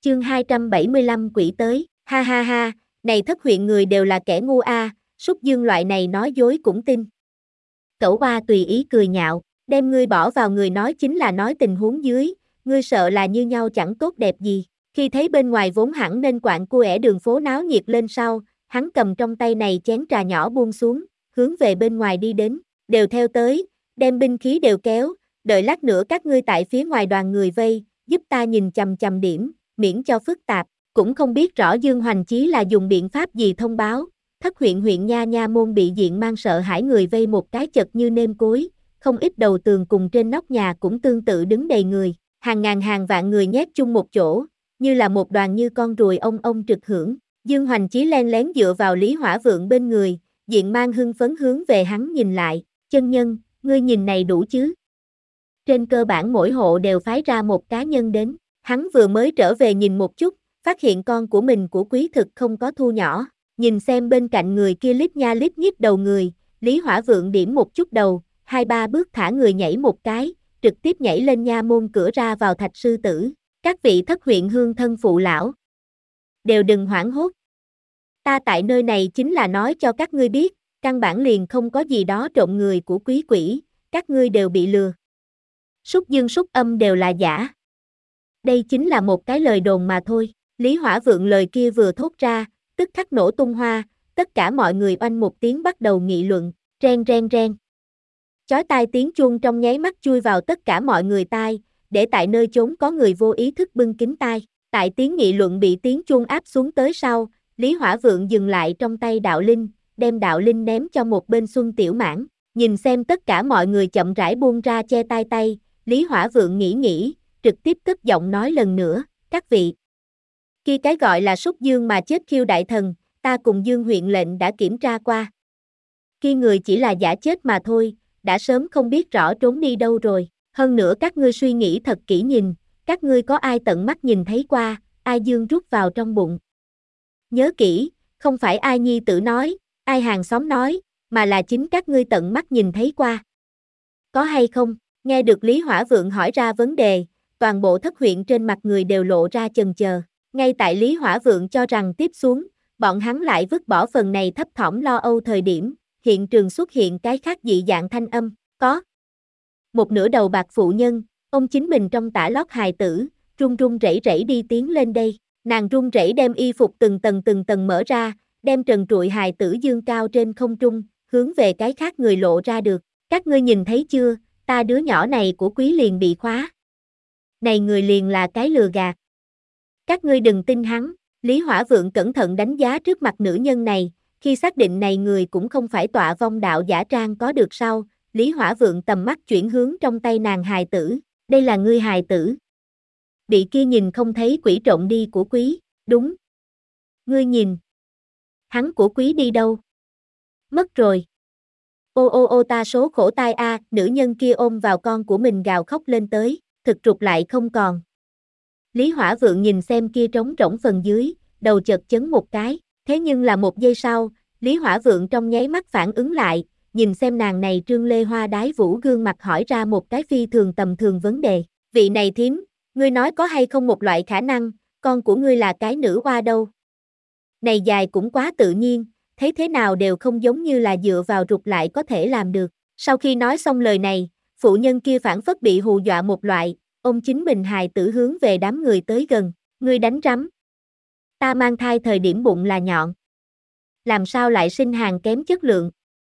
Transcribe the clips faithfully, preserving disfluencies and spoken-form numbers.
Chương hai trăm bảy mươi lăm quỷ tới, ha ha ha, này thất huyện người đều là kẻ ngu a, à, Súc Dương loại này nói dối cũng tin. Cẩu Oa tùy ý cười nhạo, đem ngươi bỏ vào người nói chính là nói tình huống dưới, ngươi sợ là như nhau chẳng tốt đẹp gì. Khi thấy bên ngoài vốn hẳn nên quạng cua ẻ đường phố náo nhiệt lên sau, hắn cầm trong tay này chén trà nhỏ buông xuống, hướng về bên ngoài đi đến, đều theo tới, đem binh khí đều kéo, đợi lát nữa các ngươi tại phía ngoài đoàn người vây, giúp ta nhìn chằm chằm điểm, miễn cho phức tạp, cũng không biết rõ Dương Hoành Chí là dùng biện pháp gì thông báo, thất huyện huyện nha nha môn bị diện mang sợ hãi người vây một cái chật như nêm cối, không ít đầu tường cùng trên nóc nhà cũng tương tự đứng đầy người, hàng ngàn hàng vạn người nhét chung một chỗ, như là một đoàn như con ruồi ông ông trực hưởng. Dương Hoành Chí len lén dựa vào Lý Hỏa Vượng bên người, diện mang hưng phấn hướng về hắn nhìn lại, chân nhân, ngươi nhìn này đủ chứ? Trên cơ bản mỗi hộ đều phái ra một cá nhân đến, hắn vừa mới trở về nhìn một chút, phát hiện con của mình của quý thực không có thu nhỏ, nhìn xem bên cạnh người kia lít nha lít nhít đầu người, Lý Hỏa Vượng điểm một chút đầu, hai ba bước thả người nhảy một cái, trực tiếp nhảy lên nha môn cửa ra vào Thạch Sư Tử, các vị thất huyện hương thân phụ lão. Đều đừng hoảng hốt. Ta tại nơi này chính là nói cho các ngươi biết, căn bản liền không có gì đó trộm người của quý quỷ, các ngươi đều bị lừa. Súc Dương súc âm đều là giả. Đây chính là một cái lời đồn mà thôi, Lý Hỏa Vượng lời kia vừa thốt ra, tức khắc nổ tung hoa, tất cả mọi người oanh một tiếng bắt đầu nghị luận, ren ren ren. Chói tai tiếng chuông trong nháy mắt chui vào tất cả mọi người tai, để tại nơi chốn có người vô ý thức bưng kín tai, tại tiếng nghị luận bị tiếng chuông áp xuống tới sau, Lý Hỏa Vượng dừng lại trong tay đạo linh, đem đạo linh ném cho một bên Xuân Tiểu Mãn, nhìn xem tất cả mọi người chậm rãi buông ra che tai tay, Lý Hỏa Vượng nghĩ nghĩ, trực tiếp cất giọng nói lần nữa, các vị. Khi cái gọi là Súc Dương mà chết Khiêu đại thần, ta cùng Dương huyện lệnh đã kiểm tra qua. Khi người chỉ là giả chết mà thôi, đã sớm không biết rõ trốn đi đâu rồi, hơn nữa các ngươi suy nghĩ thật kỹ nhìn, các ngươi có ai tận mắt nhìn thấy qua, ai Dương rút vào trong bụng. Nhớ kỹ, không phải ai nhi tử nói, ai hàng xóm nói, mà là chính các ngươi tận mắt nhìn thấy qua. Có hay không? Nghe được Lý Hỏa Vượng hỏi ra vấn đề, toàn bộ thất huyện trên mặt người đều lộ ra chần chờ. Ngay tại Lý Hỏa Vượng cho rằng tiếp xuống, bọn hắn lại vứt bỏ phần này thấp thỏm lo âu thời điểm, hiện trường xuất hiện cái khác dị dạng thanh âm, có. Một nửa đầu bạc phụ nhân, ông chính mình trong tã lót hài tử, run run rẩy rẩy đi tiến lên đây, nàng run rẩy đem y phục từng tầng từng tầng mở ra, đem trần trụi hài tử dương cao trên không trung, hướng về cái khác người lộ ra được, các ngươi nhìn thấy chưa, ta đứa nhỏ này của quý liền bị khóa. Này người liền là cái lừa gạt. Các ngươi đừng tin hắn, Lý Hỏa Vượng cẩn thận đánh giá trước mặt nữ nhân này, khi xác định này người cũng không phải tọa vong đạo giả trang có được sau, Lý Hỏa Vượng tầm mắt chuyển hướng trong tay nàng hài tử, đây là ngươi hài tử. Bị kia nhìn không thấy quỷ trộm đi của quý, đúng. Ngươi nhìn. Hắn của quý đi đâu? Mất rồi. Ô ô ô ta số khổ tai a, nữ nhân kia ôm vào con của mình gào khóc lên tới, thực trục lại không còn. Lý Hỏa Vượng nhìn xem kia trống rỗng phần dưới, đầu chợt chấn một cái, thế nhưng là một giây sau, Lý Hỏa Vượng trong nháy mắt phản ứng lại, nhìn xem nàng này trương lê hoa đái vũ gương mặt hỏi ra một cái phi thường tầm thường vấn đề, vị này thím, ngươi nói có hay không một loại khả năng, con của ngươi là cái nữ oa đâu? Này dài cũng quá tự nhiên, thấy thế nào đều không giống như là dựa vào rụt lại có thể làm được. Sau khi nói xong lời này, phụ nhân kia phản phất bị hù dọa một loại, ông chính mình hài tử hướng về đám người tới gần, ngươi đánh rắm. Ta mang thai thời điểm bụng là nhọn. Làm sao lại sinh hàng kém chất lượng?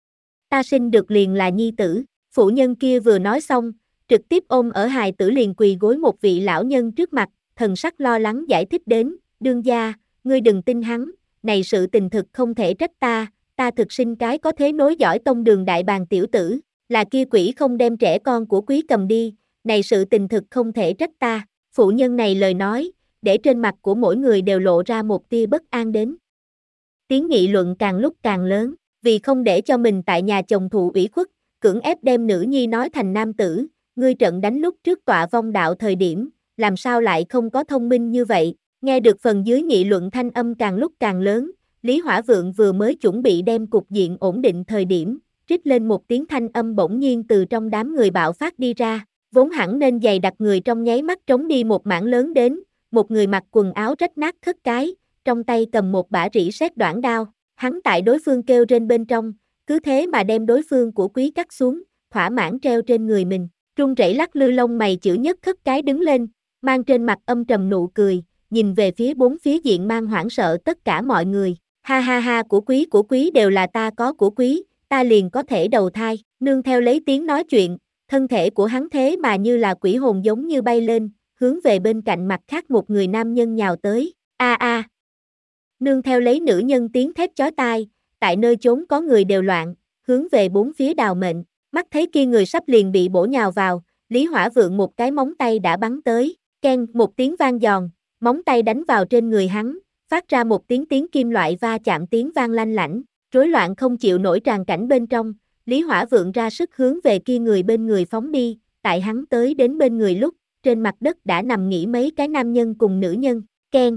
Ta sinh được liền là nhi tử, phụ nhân kia vừa nói xong, trực tiếp ôm ở hài tử liền quỳ gối một vị lão nhân trước mặt, thần sắc lo lắng giải thích đến, đương gia, ngươi đừng tin hắn, này sự tình thực không thể trách ta, ta thực sinh cái có thế nối dõi tông đường đại bàng tiểu tử, là kia quỷ không đem trẻ con của quý cầm đi, này sự tình thực không thể trách ta, phụ nhân này lời nói, để trên mặt của mỗi người đều lộ ra một tia bất an đến. Tiếng nghị luận càng lúc càng lớn, vì không để cho mình tại nhà chồng thụ ủy khuất, cưỡng ép đem nữ nhi nói thành nam tử, ngươi trận đánh lúc trước tọa vong đạo thời điểm, làm sao lại không có thông minh như vậy, nghe được phần dưới nghị luận thanh âm càng lúc càng lớn, Lý Hỏa Vượng vừa mới chuẩn bị đem cục diện ổn định thời điểm, rít lên một tiếng thanh âm bỗng nhiên từ trong đám người bạo phát đi ra, vốn hẳn nên dày đặc người trong nháy mắt trống đi một mảng lớn đến, một người mặc quần áo rách nát thất cái, trong tay cầm một bả rỉ sét đoạn đao, hắn tại đối phương kêu trên bên trong, cứ thế mà đem đối phương của quý cắt xuống, thỏa mãn treo trên người mình, run rẩy lắc lư lông mày chữ nhất thất cái đứng lên, mang trên mặt âm trầm nụ cười, nhìn về phía bốn phía diện mang hoảng sợ tất cả mọi người, ha ha ha của quý của quý đều là ta có của quý, ta liền có thể đầu thai, nương theo lấy tiếng nói chuyện, thân thể của hắn thế mà như là quỷ hồn giống như bay lên, hướng về bên cạnh mặt khác một người nam nhân nhào tới, a a. Nương theo lấy nữ nhân tiếng thét chói tai, tại nơi chốn có người đều loạn, hướng về bốn phía đào mệnh, mắt thấy kia người sắp liền bị bổ nhào vào, Lý Hỏa Vượng một cái móng tay đã bắn tới, keng một tiếng vang giòn, móng tay đánh vào trên người hắn, phát ra một tiếng tiếng kim loại va chạm tiếng vang lanh lảnh, rối loạn không chịu nổi tràn cảnh bên trong, Lý Hỏa Vượng ra sức hướng về kia người bên người phóng đi, tại hắn tới đến bên người lúc, trên mặt đất đã nằm nghỉ mấy cái nam nhân cùng nữ nhân, keng.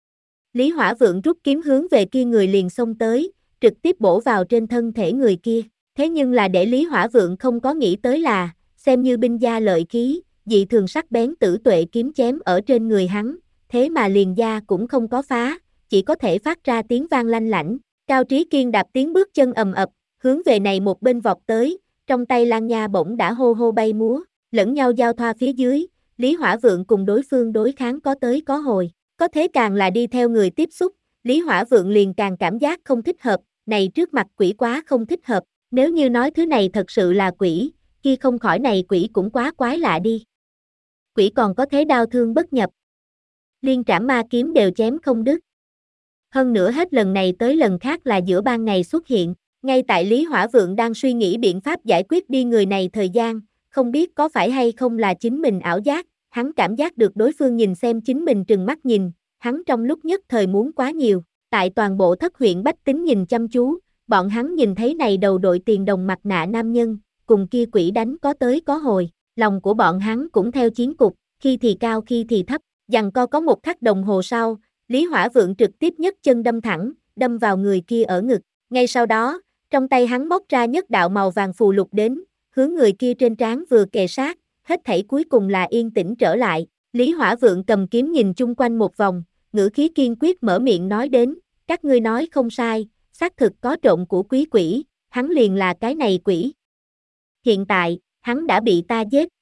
Lý Hỏa Vượng rút kiếm hướng về kia người liền xông tới, trực tiếp bổ vào trên thân thể người kia, thế nhưng là để Lý Hỏa Vượng không có nghĩ tới là, xem như binh gia lợi khí, dị thường sắc bén tử tuệ kiếm chém ở trên người hắn, thế mà liền da cũng không có phá, chỉ có thể phát ra tiếng vang lanh lảnh, Cao Trí Kiên đạp tiếng bước chân ầm ập, hướng về này một bên vọt tới, trong tay Lan Nha bổng đã hô hô bay múa, lẫn nhau giao thoa phía dưới, Lý Hỏa Vượng cùng đối phương đối kháng có tới có hồi, có thế càng là đi theo người tiếp xúc, Lý Hỏa Vượng liền càng cảm giác không thích hợp, này trước mặt quỷ quá không thích hợp, nếu như nói thứ này thật sự là quỷ, kia không khỏi này quỷ cũng quá quái lạ đi. Quỷ còn có thế đao thương bất nhập, liên trảm ma kiếm đều chém không đứt. Hơn nữa hết lần này tới lần khác là giữa ban ngày xuất hiện, ngay tại Lý Hỏa Vượng đang suy nghĩ biện pháp giải quyết đi người này thời gian, không biết có phải hay không là chính mình ảo giác, hắn cảm giác được đối phương nhìn xem chính mình trừng mắt nhìn, hắn trong lúc nhất thời muốn quá nhiều, tại toàn bộ thất huyện bách tính nhìn chăm chú, bọn hắn nhìn thấy này đầu đội tiền đồng mặt nạ nam nhân, cùng kia quỷ đánh có tới có hồi, lòng của bọn hắn cũng theo chiến cục, khi thì cao khi thì thấp, giằng co có một khắc đồng hồ sau, Lý Hỏa Vượng trực tiếp nhấc chân đâm thẳng, đâm vào người kia ở ngực, ngay sau đó, trong tay hắn móc ra nhất đạo màu vàng phù lục đến, hướng người kia trên trán vừa kề sát, hết thảy cuối cùng là yên tĩnh trở lại, Lý Hỏa Vượng cầm kiếm nhìn chung quanh một vòng, ngữ khí kiên quyết mở miệng nói đến, các ngươi nói không sai, xác thực có trộn của quý quỷ, hắn liền là cái này quỷ. Hiện tại, hắn đã bị ta giết,